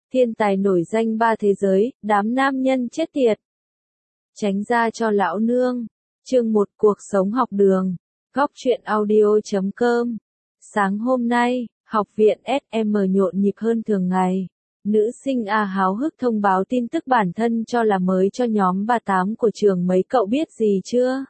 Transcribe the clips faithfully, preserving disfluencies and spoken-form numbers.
Thiên tài nổi danh ba thế giới, đám nam nhân chết tiệt. Tránh ra cho lão nương. Chương một Cuộc sống học đường. Góc truyện audio chấm com. Sáng hôm nay, học viện ét em nhộn nhịp hơn thường ngày. Nữ sinh A háo hức thông báo tin tức bản thân cho là mới cho nhóm ba tám của trường. Mấy cậu biết gì chưa?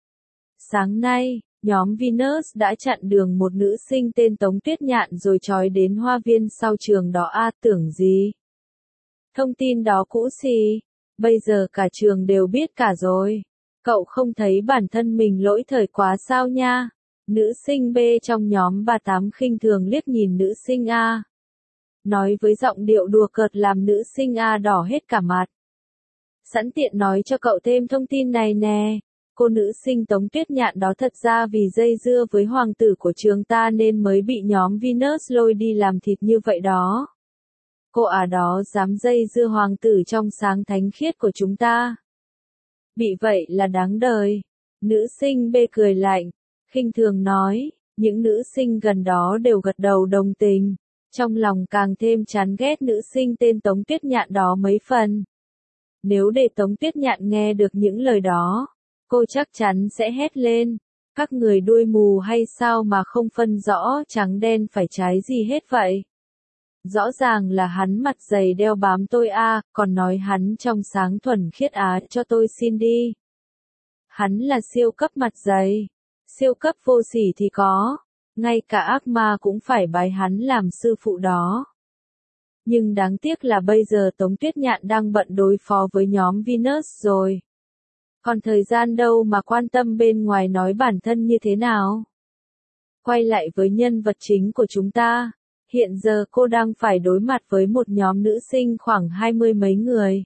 Sáng nay, nhóm Venus đã chặn đường một nữ sinh tên Tống Tuyết Nhạn rồi trói đến hoa viên sau trường đó. A tưởng gì? Thông tin đó cũ xì, bây giờ cả trường đều biết cả rồi. Cậu không thấy bản thân mình lỗi thời quá sao nha? Nữ sinh B trong nhóm ba tám khinh thường liếc nhìn nữ sinh A. Nói với giọng điệu đùa cợt làm nữ sinh A đỏ hết cả mặt. Sẵn tiện nói cho cậu thêm thông tin này nè. Cô nữ sinh Tống Tuyết Nhạn đó thật ra vì dây dưa với hoàng tử của trường ta nên mới bị nhóm Venus lôi đi làm thịt như vậy đó. Cô à đó dám dây dưa hoàng tử trong sáng thánh khiết của chúng ta. Bị vậy là đáng đời. Nữ sinh B cười lạnh, khinh thường nói, những nữ sinh gần đó đều gật đầu đồng tình. Trong lòng càng thêm chán ghét nữ sinh tên Tống Tuyết Nhạn đó mấy phần. Nếu để Tống Tuyết Nhạn nghe được những lời đó, cô chắc chắn sẽ hét lên. Các người đuôi mù hay sao mà không phân rõ trắng đen phải trái gì hết vậy? Rõ ràng là hắn mặt dày đeo bám tôi a, còn nói hắn trong sáng thuần khiết á, cho tôi xin đi. Hắn là siêu cấp mặt dày, siêu cấp vô sỉ thì có, ngay cả ác ma cũng phải bái hắn làm sư phụ đó. Nhưng đáng tiếc là bây giờ Tống Tuyết Nhạn đang bận đối phó với nhóm Venus rồi. Còn thời gian đâu mà quan tâm bên ngoài nói bản thân như thế nào. Quay lại với nhân vật chính của chúng ta. Hiện giờ cô đang phải đối mặt với một nhóm nữ sinh khoảng hai mươi mấy người.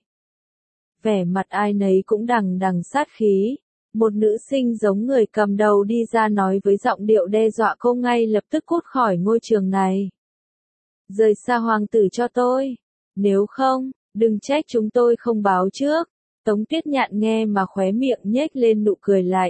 Vẻ mặt ai nấy cũng đằng đằng sát khí. Một nữ sinh giống người cầm đầu đi ra nói với giọng điệu đe dọa cô ngay lập tức cút khỏi ngôi trường này. Rời xa hoàng tử cho tôi. Nếu không, đừng trách chúng tôi không báo trước. Tống Tuyết Nhạn nghe mà khóe miệng nhếch lên nụ cười lạnh.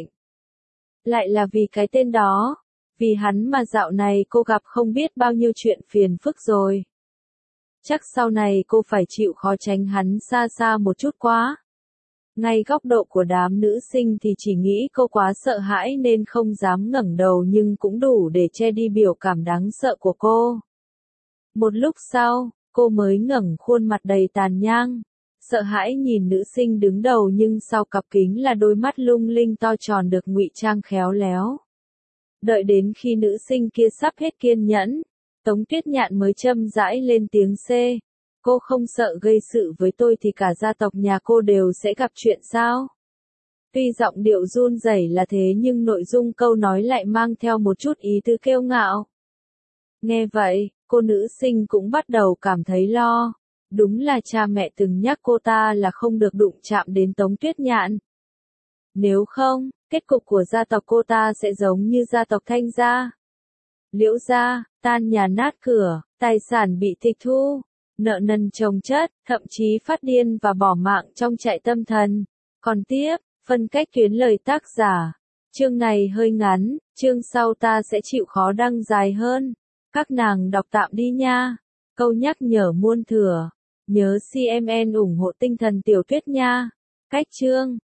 Lại là vì cái tên đó. Vì hắn mà dạo này cô gặp không biết bao nhiêu chuyện phiền phức rồi. Chắc sau này cô phải chịu khó tránh hắn xa xa một chút quá. Ngay góc độ của đám nữ sinh thì chỉ nghĩ cô quá sợ hãi nên không dám ngẩng đầu nhưng cũng đủ để che đi biểu cảm đáng sợ của cô. Một lúc sau, cô mới ngẩng khuôn mặt đầy tàn nhang. Sợ hãi nhìn nữ sinh đứng đầu nhưng sau cặp kính là đôi mắt lung linh to tròn được ngụy trang khéo léo. Đợi đến khi nữ sinh kia sắp hết kiên nhẫn, Tống Tuyết Nhạn mới châm rãi lên tiếng C. Cô không sợ gây sự với tôi thì cả gia tộc nhà cô đều sẽ gặp chuyện sao? Tuy giọng điệu run rẩy là thế nhưng nội dung câu nói lại mang theo một chút ý tứ kiêu ngạo. Nghe vậy, cô nữ sinh cũng bắt đầu cảm thấy lo. Đúng là cha mẹ từng nhắc cô ta là không được đụng chạm đến Tống Tuyết Nhạn. Nếu không, kết cục của gia tộc cô ta sẽ giống như gia tộc Thanh gia. Liễu gia, tan nhà nát cửa, tài sản bị tịch thu, nợ nần chồng chất, thậm chí phát điên và bỏ mạng trong trại tâm thần. Còn tiếp, phân cách tuyến lời tác giả. Chương này hơi ngắn, chương sau ta sẽ chịu khó đăng dài hơn. Các nàng đọc tạm đi nha. Câu nhắc nhở muôn thừa. Nhớ xê em en ủng hộ tinh thần tiểu thuyết nha. Cách chương.